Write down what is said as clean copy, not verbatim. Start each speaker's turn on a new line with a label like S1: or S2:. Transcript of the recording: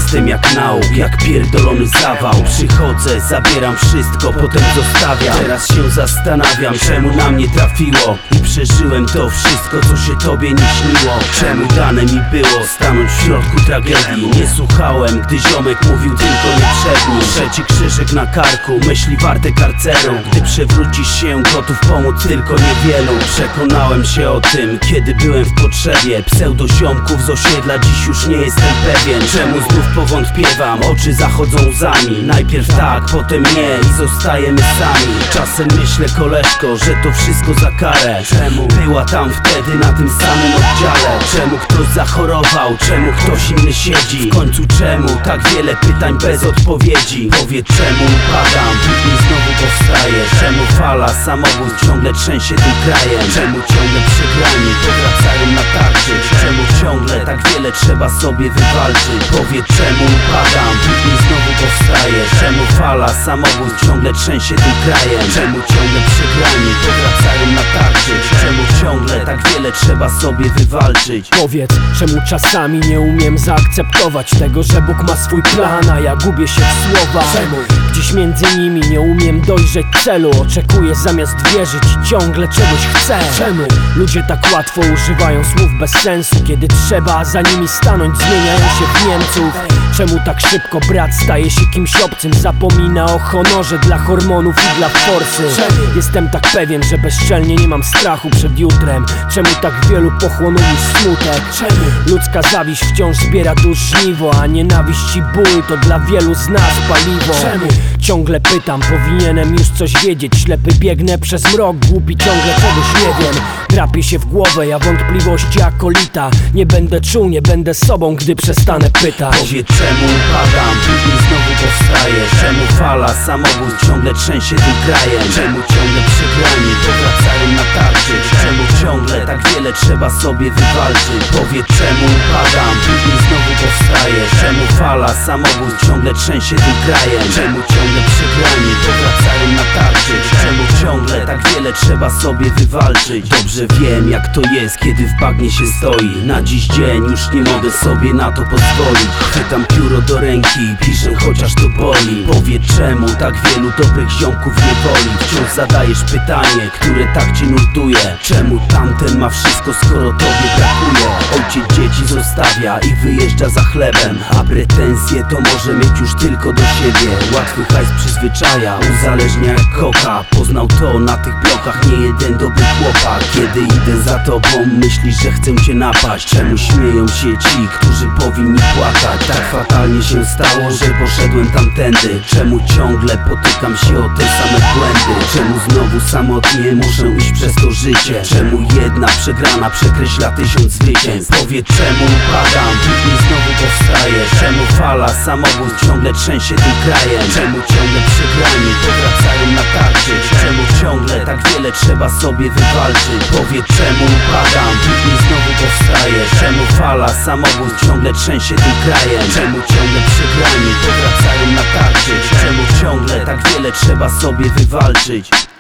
S1: Jestem jak nauk, jak pierdolony zawał. Przychodzę, zabieram wszystko, potem zostawiam. Teraz się zastanawiam, czemu na mnie trafiło i przeżyłem to wszystko, co się tobie nie śniło. Czemu dane mi było stanąć w środku tragedii? Nie słuchałem, gdy ziomek mówił tylko nie przedni. Trzeci krzyżyk na karku, myśli warte karceru. Gdy przewrócisz się, gotów pomóc tylko niewielu. Przekonałem się o tym, kiedy byłem w potrzebie. Pseudoziomków z osiedla, dziś już nie jestem pewien. Czemu znów powątpiewam, oczy zachodzą łzami. Najpierw tak, potem nie i zostajemy sami. Czasem myślę, koleżko, że to wszystko za karę. Czemu była tam wtedy na tym samym oddziale? Czemu ktoś zachorował, czemu ktoś inny siedzi? W końcu czemu tak wiele pytań bez odpowiedzi? Powiedz, czemu upadam, później znowu powstaję? Czemu fala samobójstw ciągle trzęsie tym krajem? Czemu ciągle przegrani powracają na tarczy? Czemu ciągle tak wiele trzeba sobie wywalczyć? Powiedz, czemu upadam, później znowu powstaję? Czemu fala samobójstw ciągle trzęsie tym krajem? Czemu ciągle przegrani powracają na tarczy? Czemu ciągle tak wiele trzeba sobie wywalczyć?
S2: Powiedz, czemu czasami nie umiem zaakceptować tego, że Bóg ma swój plan, a ja gubię się w słowach? Czemu gdzieś między nimi nie umiem dojrzeć celu? Oczekuję zamiast wierzyć i ciągle czegoś chcę. Czemu ludzie tak łatwo używają słów bez sensu, kiedy trzeba za nimi stanąć, zmieniają się w Niemców? Czemu tak szybko brat staje się kimś obcym, zapomina o honorze dla hormonów i dla forsy? Jestem tak pewien, że bezczelnie nie mam strachu przed jutrem. Czemu tak wielu pochłonęli smutek? Ludzka zawiść wciąż zbiera dusz żniwo, a nienawiść i ból to dla wielu z nas paliwo. Ciągle pytam, powinienem już coś wiedzieć. Ślepy biegnę przez mrok, głupi ciągle czegoś nie wiem. Drapię się w głowę, ja wątpliwości akolita. Nie będę czuł, nie będę sobą, gdy przestanę pytać.
S1: Powiedz, czemu upadam, później znowu powstaję? Czemu fala samobójstw ciągle trzęsie tym krajem? Czemu ciągle przegrani powracają na tarczy? Czemu ciągle tak wiele trzeba sobie wywalczyć? Powiedz, czemu upadam, później znowu powstaję? Czemu fala samobójstw ciągle trzęsie tym krajem? Czemu ciągle przegrani powracają na tarczy? Czemu ciągle tak wiele trzeba sobie wywalczyć? Dobrze wiem, jak to jest, kiedy w bagnie się stoi. Na dziś dzień już nie mogę sobie na to pozwolić. Chwytam pióro do ręki i piszę, chociaż to boli. Powiedz, czemu tak wielu dobrych ziomków nie woli? Wciąż zadajesz pytanie, które tak cię nurtuje. Czemu tamten ma wszystko, skoro tobie brakuje? Ojciec dzieci zostawia i wyjeżdża za chlebem, a pretensje to może mieć już tylko do siebie. Łatwy hajs przyzwyczaja, uzależnia jak koka. Poznał to na tych blokach nie jeden dobry chłopak. Kiedy idę za tobą, myślisz, że chcę cię napaść. Czemu śmieją się ci, którzy powinni płakać? Tak fatalnie się stało, że poszedłem tamtędy. Czemu ciągle potykam się o te same błędy? Czemu znowu samotnie muszę iść przez to życie? Czemu jedna przegrana przekreśla 1000 zwycięstw? Powiedz, czemu upadam, później znowu powstaję? Czemu fala samobójstw ciągle trzęsie tym krajem? Czemu ciągle przegrani powracają na tarczy? Czemu ciągle tak wiele trzeba sobie wywalczyć? Powiedz, czemu upadam, później znowu powstaję? Czemu fala samobójstw ciągle trzęsie tym krajem? Czemu ciągle przegrani powracają na tarczy? Czemu ciągle tak wiele trzeba sobie wywalczyć?